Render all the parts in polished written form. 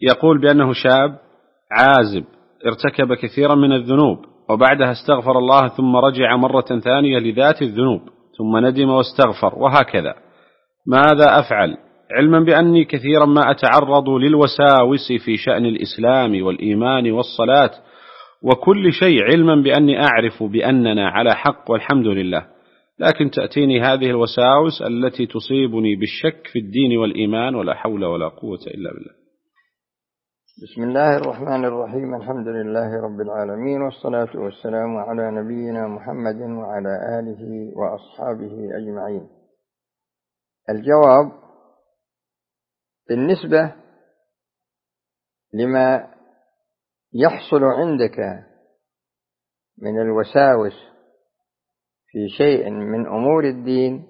يقول بأنه شاب عازب ارتكب كثيرا من الذنوب وبعدها استغفر الله ثم رجع مرة ثانية لذات الذنوب ثم ندم واستغفر وهكذا، ماذا أفعل؟ علما بأني كثيرا ما أتعرض للوساوس في شأن الإسلام والإيمان والصلاة وكل شيء، علما بأني أعرف بأننا على حق والحمد لله، لكن تأتيني هذه الوساوس التي تصيبني بالشك في الدين والإيمان ولا حول ولا قوة إلا بالله. بسم الله الرحمن الرحيم. الحمد لله رب العالمين، والصلاة والسلام على نبينا محمد وعلى آله وأصحابه أجمعين. الجواب: بالنسبة لما يحصل عندك من الوساوس في شيء من أمور الدين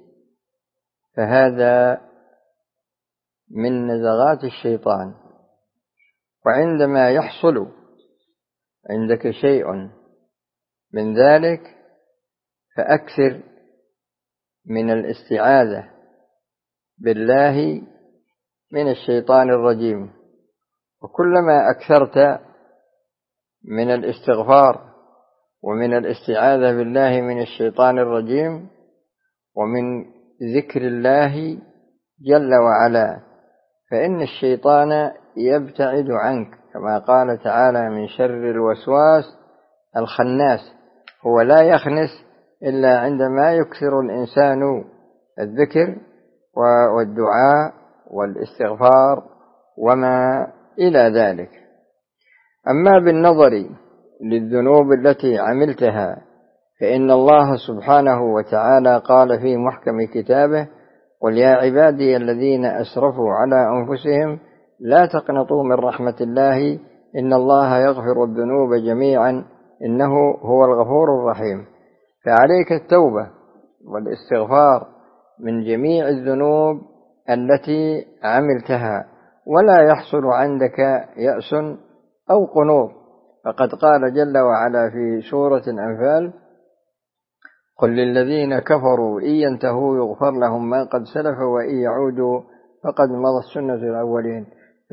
فهذا من نزغات الشيطان، وعندما يحصل عندك شيء من ذلك فأكثر من الاستعاذة بالله من الشيطان الرجيم، وكلما أكثرت من الاستغفار ومن الاستعاذة بالله من الشيطان الرجيم ومن ذكر الله جل وعلا فإن الشيطان يبتعد عنك، كما قال تعالى: من شر الوسواس الخناس. هو لا يخنس إلا عندما يكثر الإنسان الذكر والدعاء والاستغفار وما إلى ذلك. أما بالنظر للذنوب التي عملتها فإن الله سبحانه وتعالى قال في محكم كتابه: قل يا عبادي الذين أسرفوا على أنفسهم لا تقنطوا من رحمة الله إن الله يغفر الذنوب جميعا إنه هو الغفور الرحيم. فعليك التوبة والاستغفار من جميع الذنوب التي عملتها، ولا يحصل عندك يأس أو قنوط، فقد قال جل وعلا في سورة الأنفال: قل للذين كفروا إن ينتهوا يغفر لهم ما قد سلف وإن يعودوا فقد مضت سنة الأولين.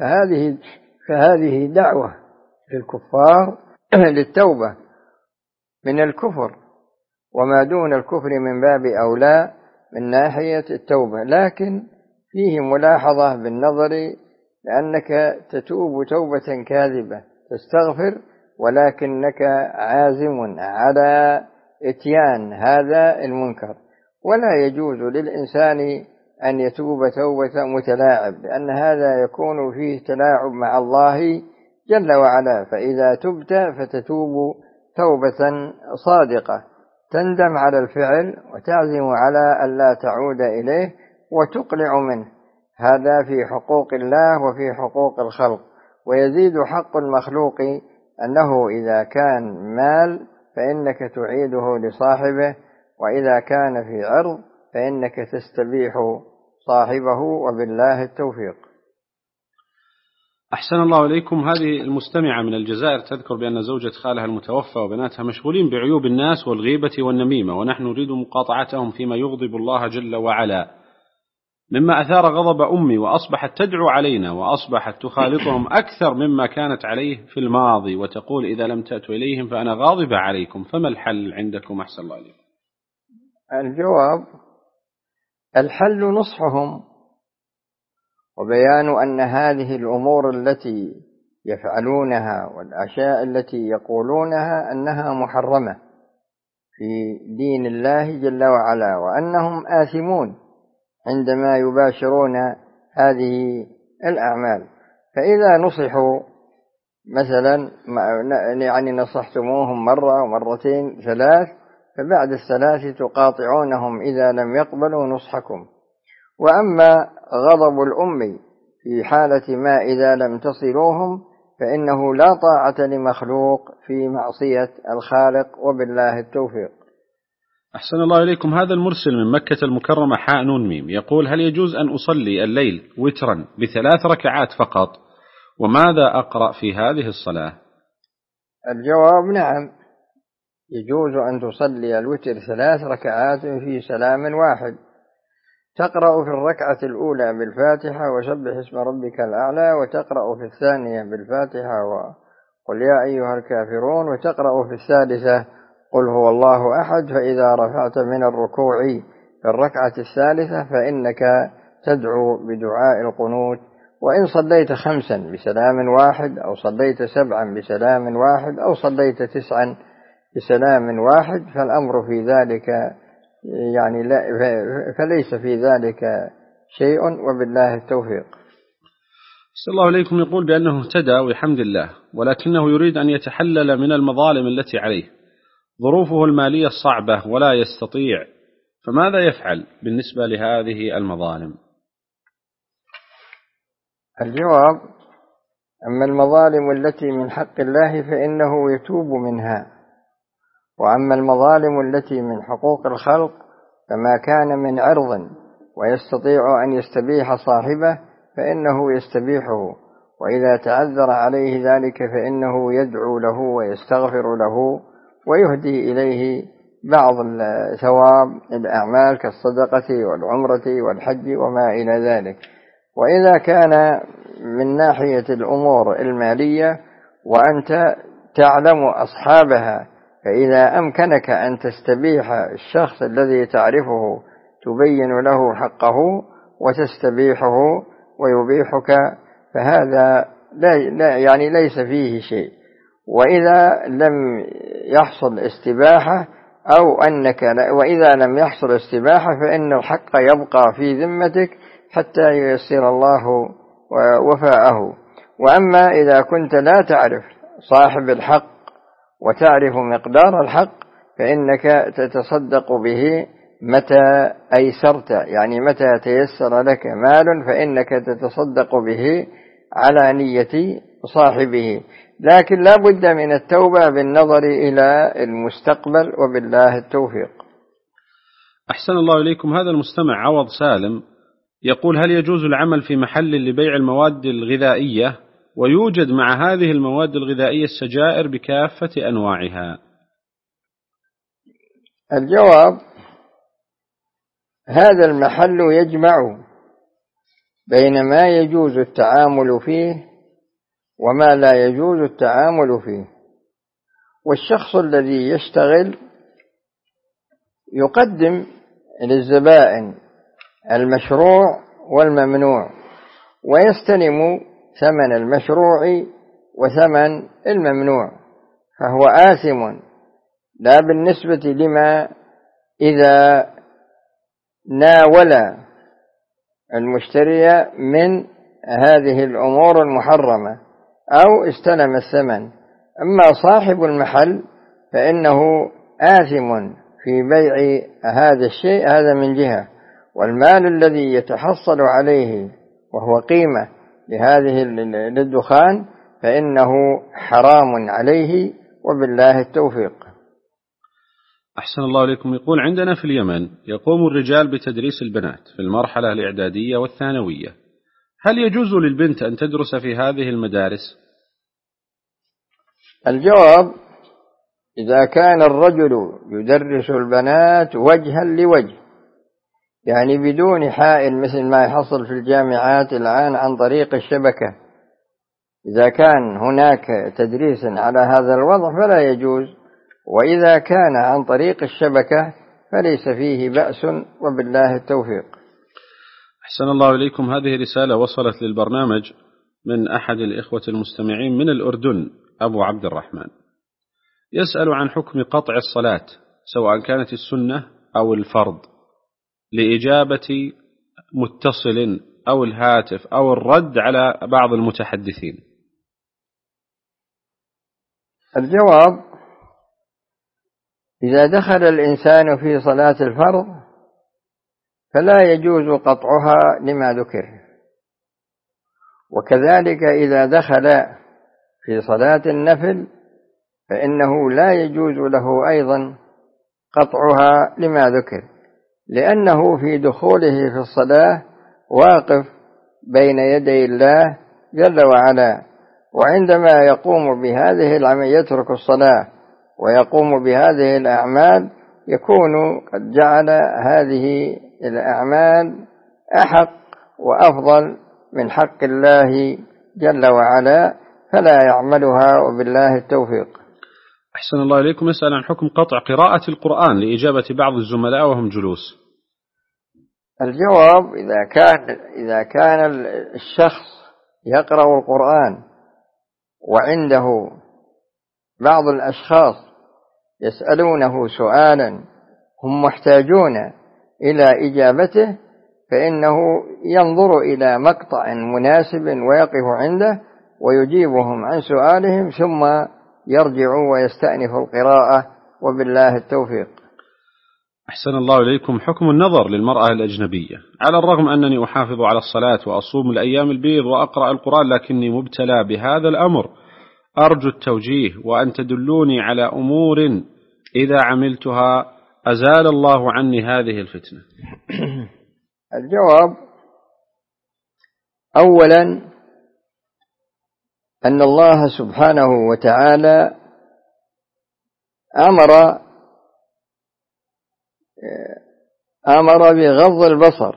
فهذه دعوة للكفار للتوبة من الكفر، وما دون الكفر من باب أولى من ناحية التوبة، لكن فيه ملاحظة بالنظر لأنك تتوب توبة كاذبة تستغفر ولكنك عازم على إتيان هذا المنكر، ولا يجوز للإنسان أن يتوب توبة متلاعب، لأن هذا يكون فيه تلاعب مع الله جل وعلا. فإذا تبت فتتوب توبة صادقة تندم على الفعل وتعزم على ألا تعود إليه وتقلع منه، هذا في حقوق الله وفي حقوق الخلق. ويزيد حق المخلوق أنه إذا كان مال فإنك تعيده لصاحبه، وإذا كان في عرض فإنك تستبيح صاحبه، وبالله التوفيق. أحسن الله إليكم. هذه المستمعة من الجزائر تذكر بأن زوجة خالها المتوفى وبناتها مشغولين بعيوب الناس والغيبة والنميمة، ونحن نريد مقاطعتهم فيما يغضب الله جل وعلا، مما أثار غضب أمي وأصبحت تدعو علينا وأصبحت تخالطهم أكثر مما كانت عليه في الماضي، وتقول إذا لم تأتوا إليهم فأنا غاضبة عليكم، فما الحل عندكم؟ أحسن الله إليكم. الجواب: الحل نصحهم وبيان أن هذه الأمور التي يفعلونها والأشياء التي يقولونها أنها محرمة في دين الله جل وعلا، وأنهم آثمون عندما يباشرون هذه الأعمال. فإذا نصحوا مثلا يعني نصحتموهم مرة ومرتين ثلاث، فبعد الثلاث تقاطعونهم إذا لم يقبلوا نصحكم. وأما غضب الأم في حالة ما إذا لم تصلوهم فإنه لا طاعة لمخلوق في معصية الخالق، وبالله التوفيق. أحسن الله إليكم. هذا المرسل من مكة المكرمة حاء نون ميم يقول: هل يجوز أن أصلي الليل وترا ب3 ركعات فقط؟ وماذا أقرأ في هذه الصلاة؟ الجواب: نعم، يجوز أن تصلي الوتر 3 ركعات في سلام واحد، تقرأ في الركعة الأولى بالفاتحة وسبح اسم ربك الأعلى، وتقرأ في الثانية بالفاتحة وقل يا أيها الكافرون، وتقرأ في الثالثة قل هو الله أحد. فإذا رفعت من الركوع في الركعة الثالثة فإنك تدعو بدعاء القنوت. وإن صليت 5 بسلام واحد، أو صليت 7 بسلام واحد، أو صليت 9 بسلام واحد، فالأمر في ذلك يعني لا، فليس في ذلك شيء، وبالله التوفيق. أحسن الله إليكم. يقول بأنه اهتدى والحمد لله، ولكنه يريد أن يتحلل من المظالم التي عليه، ظروفه المالية صعبة ولا يستطيع، فماذا يفعل بالنسبة لهذه المظالم؟ الجواب: أما المظالم التي من حق الله فإنه يتوب منها، وأما المظالم التي من حقوق الخلق فما كان من عرض ويستطيع أن يستبيح صاحبه فإنه يستبيحه، وإذا تعذر عليه ذلك فإنه يدعو له ويستغفر له ويهدي إليه بعض ثواب الأعمال كالصدقة والعمرة والحج وما إلى ذلك. وإذا كان من ناحية الأمور المالية وأنت تعلم أصحابها، فإذا أمكنك أن تستبيح الشخص الذي تعرفه تبين له حقه وتستبيحه ويبيحك، فهذا لا يعني ليس فيه شيء. وإذا لم يحصل استباحة وإذا لم يحصل استباحة فإن الحق يبقى في ذمتك حتى ييسر الله وفاءه. وأما إذا كنت لا تعرف صاحب الحق وتعرف مقدار الحق فإنك تتصدق به متى أيسرت، يعني متى تيسر لك مال فإنك تتصدق به على نية صاحبه، لكن لا بد من التوبة بالنظر إلى المستقبل، وبالله التوفيق. أحسن الله إليكم. هذا المستمع عوض سالم يقول: هل يجوز العمل في محل لبيع المواد الغذائية ويوجد مع هذه المواد الغذائية السجائر بكافة أنواعها؟ الجواب: هذا المحل يجمع بين ما يجوز التعامل فيه وما لا يجوز التعامل فيه، والشخص الذي يشتغل يقدم للزبائن المشروع والممنوع ويستلم ثمن المشروع وثمن الممنوع، فهو آثم، لا بالنسبة لما إذا ناول المشتري من هذه الأمور المحرمة أو استلم الثمن. أما صاحب المحل فإنه آثم في بيع هذا الشيء، هذا من جهة، والمال الذي يتحصل عليه وهو قيمة لهذه للدخان فإنه حرام عليه، وبالله التوفيق. أحسن الله إليكم. يقول: عندنا في اليمن يقوم الرجال بتدريس البنات في المرحلة الإعدادية والثانوية، هل يجوز للبنت أن تدرس في هذه المدارس؟ الجواب: إذا كان الرجل يدرس البنات وجها لوجه، يعني بدون حائل مثل ما يحصل في الجامعات الآن عن طريق الشبكة، إذا كان هناك تدريس على هذا الوضع فلا يجوز، وإذا كان عن طريق الشبكة فليس فيه بأس، وبالله التوفيق. أحسن الله إليكم. هذه رسالة وصلت للبرنامج من أحد الإخوة المستمعين من الأردن، أبو عبد الرحمن، يسأل عن حكم قطع الصلاة سواء كانت السنة أو الفرض لإجابة متصل أو الهاتف أو الرد على بعض المتحدثين. الجواب: إذا دخل الإنسان في صلاة الفرض فلا يجوز قطعها لما ذكر، وكذلك إذا دخل في صلاة النفل فإنه لا يجوز له أيضا قطعها لما ذكر، لأنه في دخوله في الصلاة واقف بين يدي الله جل وعلا، وعندما يقوم بهذه العمل يترك الصلاة ويقوم بهذه الأعمال يكون قد جعل هذه الأعمال أحق وأفضل من حق الله جل وعلا، فلا يعملها، وبالله التوفيق. أحسن الله إليكم. يسأل عن حكم قطع قراءة القرآن لإجابة بعض الزملاء وهم جلوس. الجواب: إذا كان الشخص يقرأ القرآن وعنده بعض الأشخاص يسألونه سؤالا هم محتاجون إلى إجابته، فإنه ينظر إلى مقطع مناسب ويقف عنده ويجيبهم عن سؤالهم، ثم يرجع ويستأنف القراءة، وبالله التوفيق. أحسن الله إليكم. حكم النظر للمرأة الأجنبية. على الرغم أنني أحافظ على الصلاة وأصوم الأيام البيض وأقرأ القرآن، لكني مبتلى بهذا الأمر، أرجو التوجيه وأن تدلوني على أمور إذا عملتها أزال الله عني هذه الفتنة. الجواب: أولا أن الله سبحانه وتعالى أمر بغض البصر،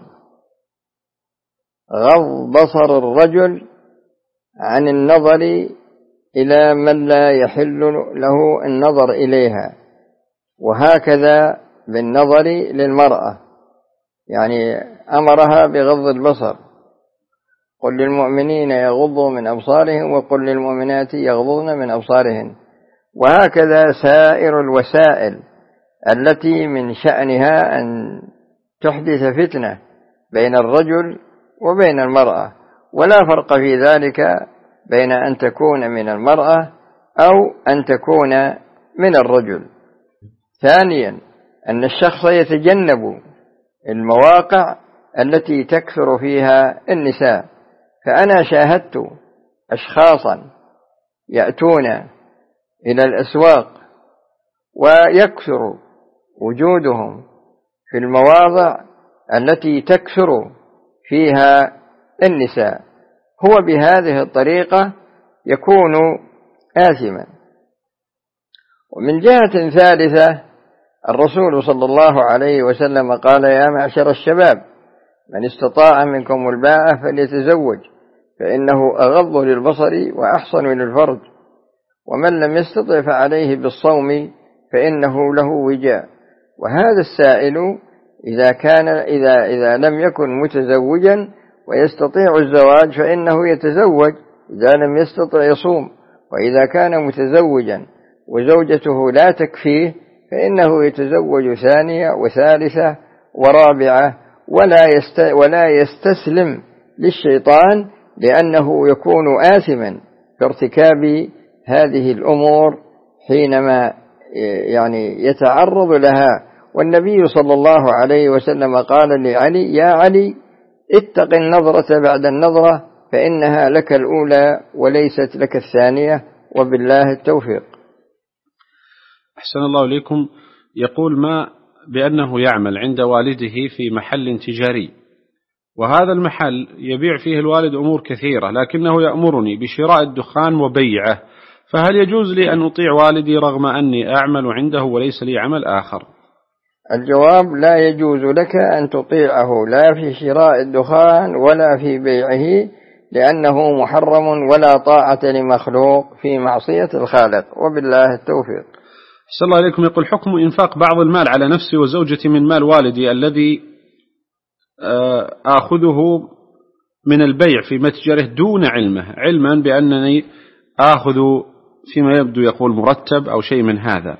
غض بصر الرجل عن النظر إلى من لا يحل له النظر إليها، وهكذا بالنظر للمرأة، يعني أمرها بغض البصر. قل للمؤمنين يغضوا من أبصارهم وقل للمؤمنات يغضضن من أبصارهن، وهكذا سائر الوسائل التي من شأنها أن تحدث فتنة بين الرجل وبين المرأة، ولا فرق في ذلك بين أن تكون من المرأة أو أن تكون من الرجل. ثانيا أن الشخص يتجنب المواقع التي تكثر فيها النساء، فأنا شاهدت أشخاصا يأتون إلى الأسواق ويكثر وجودهم في المواضع التي تكثر فيها النساء، هو بهذه الطريقة يكون آثما. ومن جهة ثالثة، الرسول صلى الله عليه وسلم قال: يا معشر الشباب، من استطاع منكم الباءة فليتزوج، فإنه أغض للبصر وأحصن للفرج، ومن لم يستطع فعليه بالصوم فإنه له وجاء. وهذا السائل إذا لم يكن متزوجا ويستطيع الزواج فإنه يتزوج، إذا لم يستطع يصوم، وإذا كان متزوجا وزوجته لا تكفيه فإنه يتزوج ثانية وثالثة ورابعة، ولا يستسلم للشيطان، لأنه يكون آثما في ارتكاب هذه الأمور حينما يعني يتعرض لها. والنبي صلى الله عليه وسلم قال لعلي: يا علي، اتق النظرة بعد النظرة، فإنها لك الأولى وليست لك الثانية، وبالله التوفيق. أحسن الله إليكم. يقول ما بأنه يعمل عند والده في محل تجاري، وهذا المحل يبيع فيه الوالد أمور كثيرة، لكنه يأمرني بشراء الدخان وبيعه، فهل يجوز لي أن أطيع والدي رغم أني أعمل عنده وليس لي عمل آخر؟ الجواب: لا يجوز لك أن تطيعه لا في شراء الدخان ولا في بيعه، لأنه محرم، ولا طاعة لمخلوق في معصية الخالق، وبالله التوفيق. أحسن الله إليكم. يقول حكم إنفاق بعض المال على نفسي وزوجتي من مال والدي الذي آخذه من البيع في متجره دون علمه، علما بأنني آخذ فيما يبدو يقول مرتب أو شيء من هذا.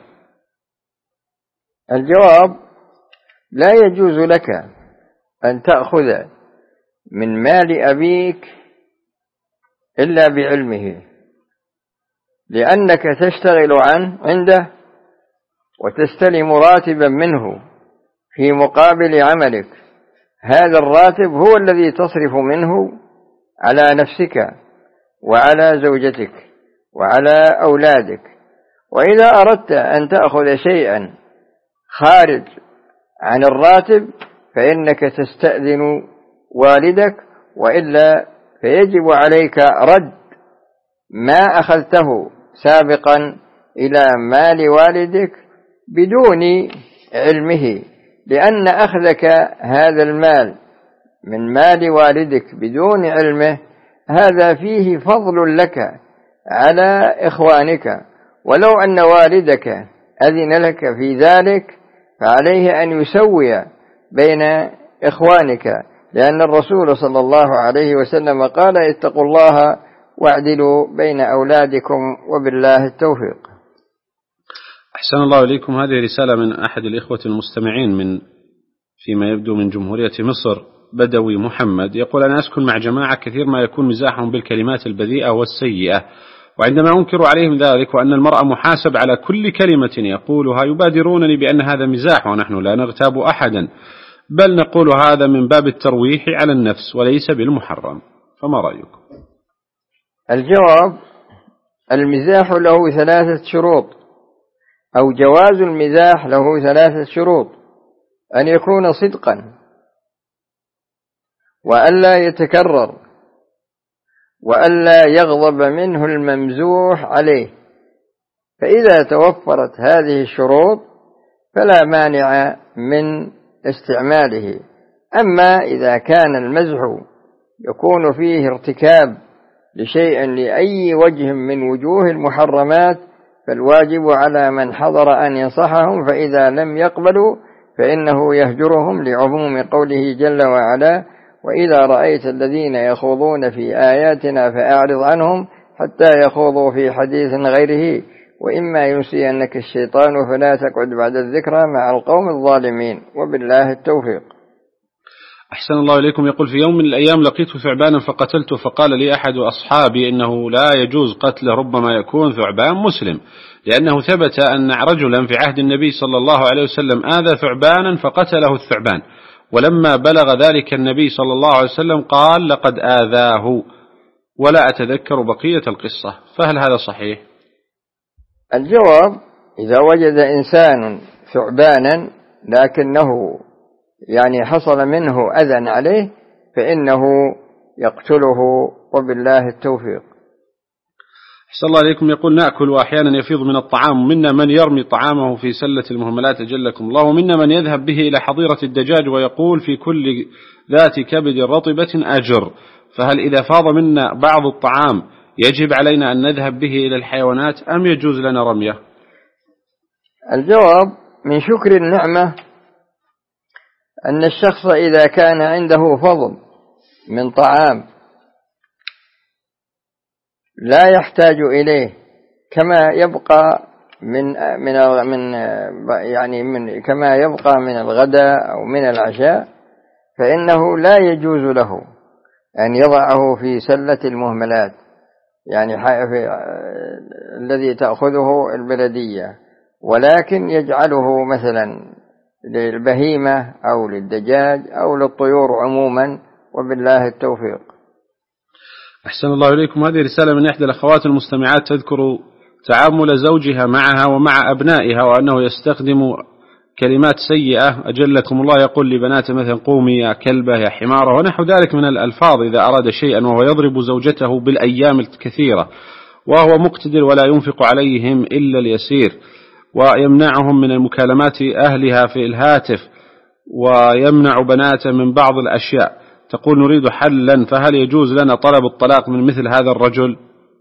الجواب: لا يجوز لك أن تأخذ من مال أبيك إلا بعلمه، لأنك تشتغل عنده وتستلم راتبا منه في مقابل عملك. هذا الراتب هو الذي تصرف منه على نفسك وعلى زوجتك وعلى أولادك. وإذا أردت أن تأخذ شيئا خارج عن الراتب فإنك تستأذن والدك، وإلا فيجب عليك رد ما أخذته سابقا إلى مال والدك بدون علمه، لأن أخذك هذا المال من مال والدك بدون علمه هذا فيه فضل لك على إخوانك، ولو أن والدك أذن لك في ذلك فعليه أن يسوي بين إخوانك، لأن الرسول صلى الله عليه وسلم قال اتقوا الله واعدلوا بين أولادكم وبالله التوفيق. أحسن الله إليكم. هذه رسالة من أحد الإخوة المستمعين فيما يبدو من جمهورية مصر، بدوي محمد، يقول: أنا أسكن مع جماعة كثير ما يكون مزاحهم بالكلمات البذيئة والسيئة، وعندما أنكر عليهم ذلك وأن المرء محاسب على كل كلمة يقولها يبادرونني بأن هذا مزاح ونحن لا نغتاب أحدا، بل نقول هذا من باب الترويح على النفس وليس بالمحرم، فما رأيكم؟ الجواب: المزاح له 3 شروط، أو جواز المزاح له 3 شروط: أن يكون صدقا، وألا يتكرر، وألا يغضب منه الممزوح عليه. فإذا توفرت هذه الشروط فلا مانع من استعماله. أما إذا كان المزح يكون فيه ارتكاب لشيء لأي وجه من وجوه المحرمات فالواجب على من حضر أن ينصحهم، فإذا لم يقبلوا فإنه يهجرهم لعموم قوله جل وعلا: وإذا رأيت الذين يخوضون في آياتنا فأعرض عنهم حتى يخوضوا في حديث غيره، وإما ينسينك الشيطان فلا تقعد بعد الذكرى مع القوم الظالمين، وبالله التوفيق. أحسن الله إليكم. يقول: في يوم من الأيام لقيت ثعبانا فقتلته، فقال لي أحد أصحابي إنه لا يجوز قتله، ربما يكون ثعبان مسلم، لأنه ثبت أن رجلا في عهد النبي صلى الله عليه وسلم آذى ثعبانا فقتله الثعبان، ولما بلغ ذلك النبي صلى الله عليه وسلم قال: لقد آذاه، ولا أتذكر بقية القصة، فهل هذا صحيح؟ الجواب: إذا وجد إنسان ثعبانا لكنه حصل منه أذى عليه فإنه يقتله، وبالله التوفيق. أحسن الله عليكم. يقول: نأكل وأحيانا يفيض من الطعام، منا من يرمي طعامه في سلة المهملات أجلكم الله، ومنا من يذهب به إلى حظيرة الدجاج ويقول في كل ذات كبد رطبة أجر، فهل إذا فاض منا بعض الطعام يجب علينا أن نذهب به إلى الحيوانات أم يجوز لنا رميه؟ الجواب: من شكر النعمة أن الشخص إذا كان عنده فضل من طعام لا يحتاج إليه، كما يبقى كما يبقى من الغداء أو من العشاء، فإنه لا يجوز له أن يضعه في سلة المهملات، الذي تأخذه البلدية، ولكن يجعله مثلا للبهيمة أو للدجاج أو للطيور عموما، وبالله التوفيق. أحسن الله إليكم. هذه رسالة من إحدى الأخوات المستمعات تذكر تعامل زوجها معها ومع أبنائها، وأنه يستخدم كلمات سيئة أجلكم الله، يقول لبناته مثلا: قومي يا كلبة يا حمارة، ونحو ذلك من الألفاظ إذا أراد شيئا، وهو يضرب زوجته بالأيام الكثيرة وهو مقتدر ولا ينفق عليهم إلا اليسير، ويمنعهم من المكالمات أهلها في الهاتف، ويمنع بناته من بعض الأشياء. تقول: نريد حلا، فهل يجوز لنا طلب الطلاق من مثل هذا الرجل؟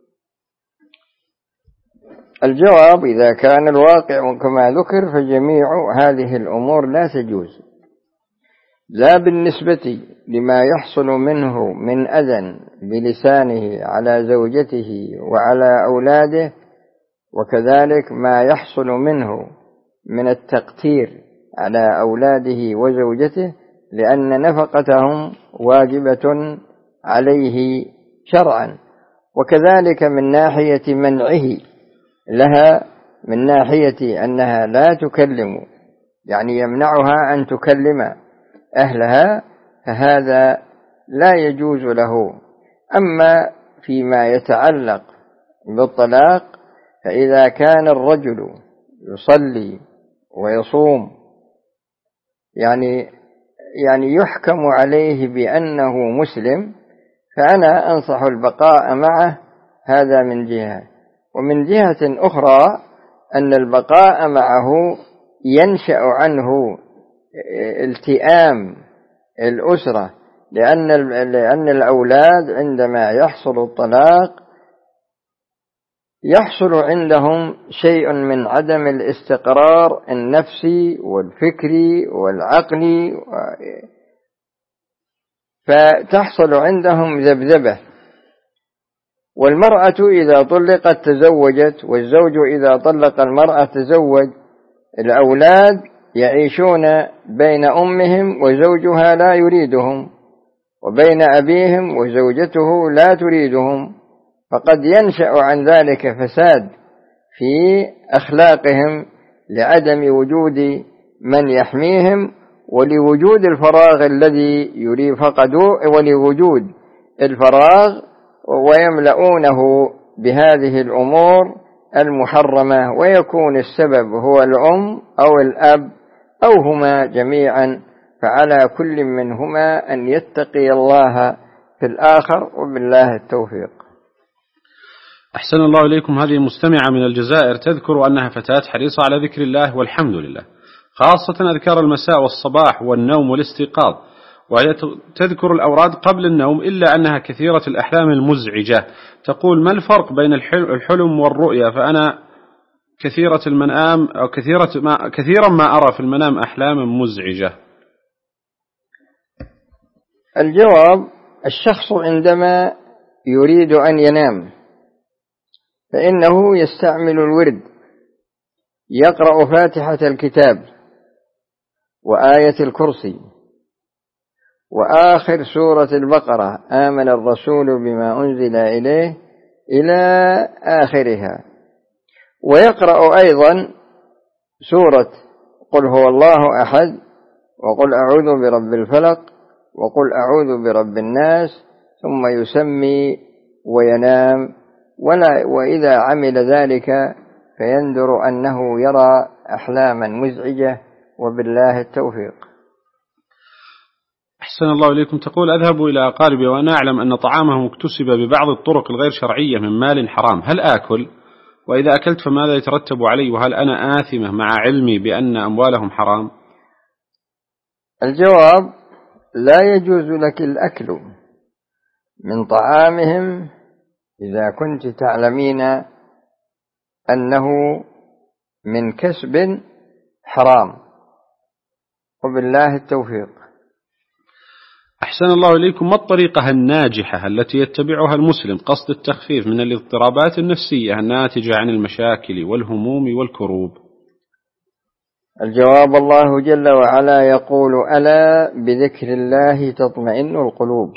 الجواب: إذا كان الواقع كما ذكر فجميع هذه الأمور لا تجوز، لا بالنسبة لما يحصل منه من أذى بلسانه على زوجته وعلى أولاده، وكذلك ما يحصل منه من التقتير على أولاده وزوجته، لأن نفقتهم واجبة عليه شرعا، وكذلك من ناحية منعه لها، من ناحية أنها لا تكلم، يمنعها أن تكلم أهلها، فهذا لا يجوز له. أما فيما يتعلق بالطلاق فإذا كان الرجل يصلي ويصوم يحكم عليه بأنه مسلم، فأنا أنصح البقاء معه، هذا من جهة. ومن جهة أخرى أن البقاء معه ينشأ عنه التئام الأسرة لأن الأولاد عندما يحصل الطلاق يحصل عندهم شيء من عدم الاستقرار النفسي والفكري والعقلي، فتحصل عندهم ذبذبة. والمرأة إذا طلقت تزوجت، والزوج إذا طلق المرأة تزوج. الأولاد يعيشون بين أمهم وزوجها لا يريدهم، وبين أبيهم وزوجته لا تريدهم، فقد ينشأ عن ذلك فساد في أخلاقهم لعدم وجود من يحميهم، ولوجود الفراغ الذي فقدوه، ولوجود الفراغ، ويملؤونه بهذه الأمور المحرمة، ويكون السبب هو الأم أو الأب أو هما جميعا. فعلى كل منهما أن يتقي الله في الآخر، وبالله التوفيق. أحسن الله إليكم. هذه مستمعة من الجزائر تذكر أنها فتاة حريصة على ذكر الله والحمد لله، خاصة أذكار المساء والصباح والنوم والاستيقاظ، وهي تذكر الأوراد قبل النوم، إلا أنها كثيرة الأحلام المزعجة. تقول: ما الفرق بين الحلم والرؤيا؟ فأنا كثيرة المنام أو كثيرا ما أرى في المنام أحلام مزعجة. الجواب: الشخص عندما يريد أن ينام فإنه يستعمل الورد، يقرأ فاتحة الكتاب وآية الكرسي وآخر سورة البقرة، آمن الرسول بما أنزل إليه، إلى آخرها، ويقرأ أيضا سورة قل هو الله أحد، وقل أعوذ برب الفلق، وقل أعوذ برب الناس، ثم يسمي وينام. وإذا عمل ذلك فيندر أنه يرى أحلاما مزعجة، وبالله التوفيق. أحسن الله إليكم. تقول: أذهب إلى أقاربي وأنا أعلم أن طعامهم اكتسب ببعض الطرق الغير شرعية من مال حرام، هل آكل؟ وإذا أكلت فماذا يترتب علي؟ وهل أنا آثمة مع علمي بأن أموالهم حرام؟ الجواب: لا يجوز لك الأكل من طعامهم إذا كنت تعلمين أنه من كسب حرام، وبالله التوفيق. أحسن الله إليكم. ما الطريقة الناجحة التي يتبعها المسلم قصد التخفيف من الاضطرابات النفسية الناتجة عن المشاكل والهموم والكروب؟ الجواب: الله جل وعلا يقول: ألا بذكر الله تطمئن القلوب.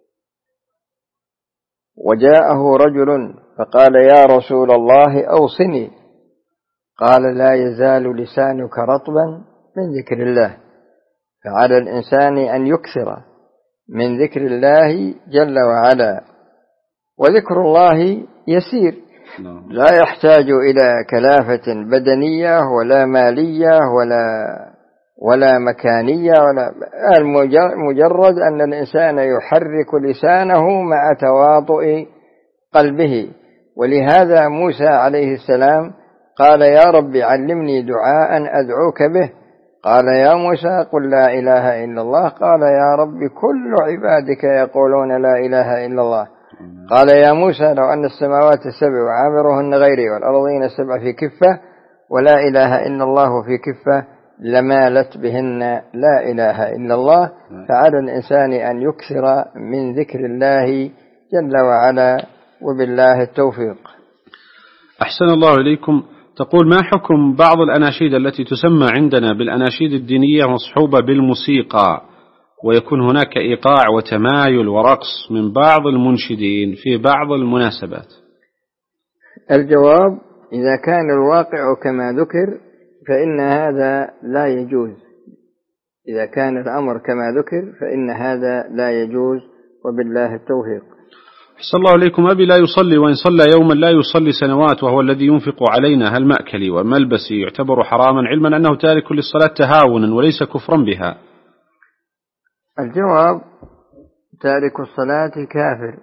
وجاءه رجل فقال: يا رسول الله أوصني. قال: لا يزال لسانك رطبا من ذكر الله. فعلى الإنسان أن يكثر من ذكر الله جل وعلا، وذكر الله يسير، لا يحتاج إلى كلافة بدنية ولا مالية ولا مكانية، مجرد أن الإنسان يحرك لسانه مع تواطؤ قلبه. ولهذا موسى عليه السلام قال: يا رب علمني دعاء أدعوك به. قال: يا موسى قل لا إله إلا الله. قال: يا رب كل عبادك يقولون لا إله إلا الله. قال: يا موسى لو أن السماوات السبع وعامرهن غيري والأرضين السبع في كفة ولا إله إلا الله في كفة لمالت بهن لا إله إلا الله. فعلى الإنسان أن يكثر من ذكر الله جل وعلا، وبالله التوفيق. أحسن الله إليكم. تقول: ما حكم بعض الأناشيد التي تسمى عندنا بالأناشيد الدينية مصحوبة بالموسيقى، ويكون هناك إيقاع وتمايل ورقص من بعض المنشدين في بعض المناسبات؟ الجواب: إذا كان الواقع كما ذكر فإن هذا لا يجوز. إذا كان الأمر كما ذكر فإن هذا لا يجوز، وبالله التوفيق. أحسن الله إليكم. أبي لا يصلي، وإن صلى يوما لا يصلي سنوات، وهو الذي ينفق علينا، هل مأكلي وملبسي يعتبر حراما، علما أنه تارك للصلاة تهاونا وليس كفرا بها؟ الجواب: تارك الصلاة كافر،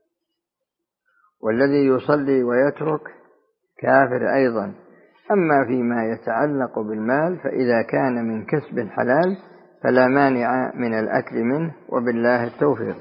والذي يصلي ويترك كافر أيضا. أما فيما يتعلق بالمال فإذا كان من كسب حلال فلا مانع من الأكل منه، وبالله التوفيق.